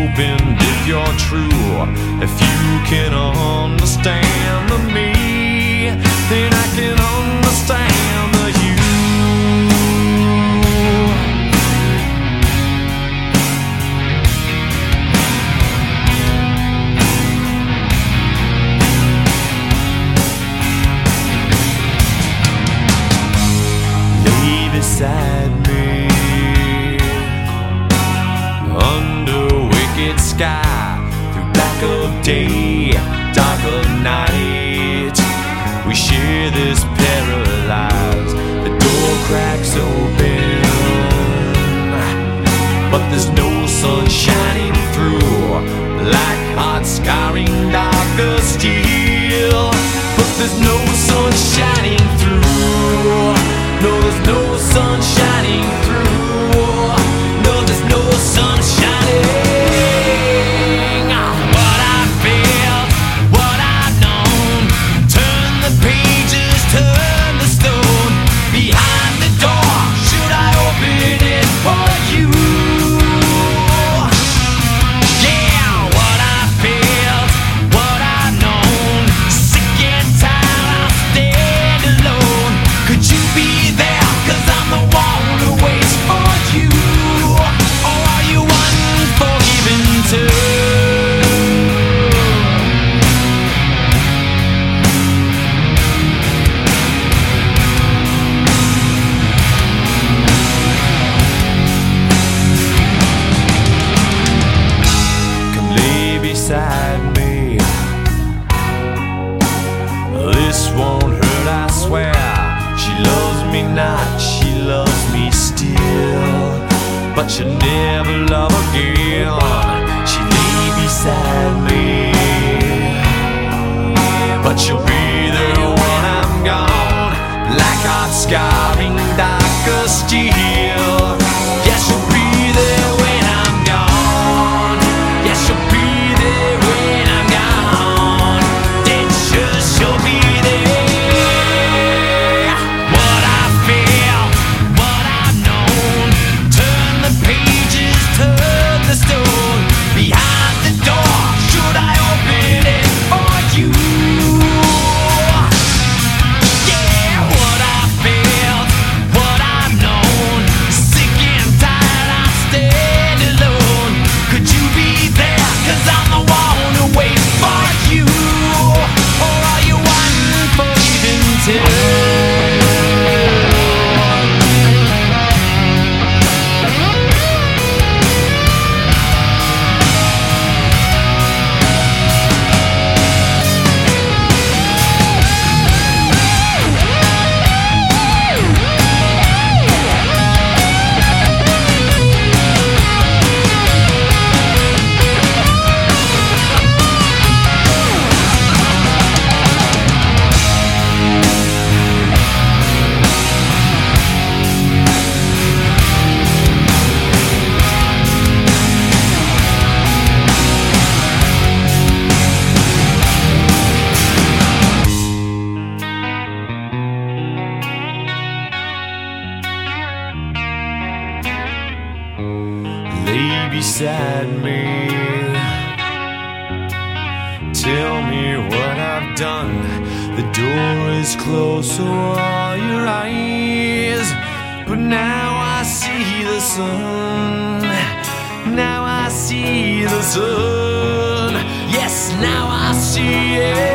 opened if you're true. If you can understand the me, then I can understand the you. Lay beside me under wicked sky, through black of day, dark of night. We share this paralyzed. The door cracks open, but there's no sun shining through, like hot scarring dark of steel. But there's no sun shining through. No, there's no sun shining through. No, there's no sun shining. What I felt, what I've known. Turn the pages, turn the stone. Behind the door, should I open it for you? Yeah, what I felt, what I've known. Sick and tired, I'll stand alone. Could you be there? 'Cause I'm the one who waits for you. Or are you unforgiven too? Come lay beside me. This won't hurt, I swear. She loves me not, she loves me still, but she'll never love again. She lay beside me, but she'll be there when I'm gone, like hot scarring dark of steel. Yeah, she'll be there when I'm gone. Yeah, she'll be there when I'm gone. Dead sure she'll be there. What I feel, what I've known. Turn the pages, turn the stone. Behind the door, should I open it for you? Yeah, what I felt, what I've known. Sick and tired, I stand alone. Could you be there? 'Cause I'm the one who waits for you. Or are you unforgiven too? Lay beside me. Tell me what I've done. The door is closed, so are your eyes. But now I see the sun. Now I see the sun. Yes, now I see it.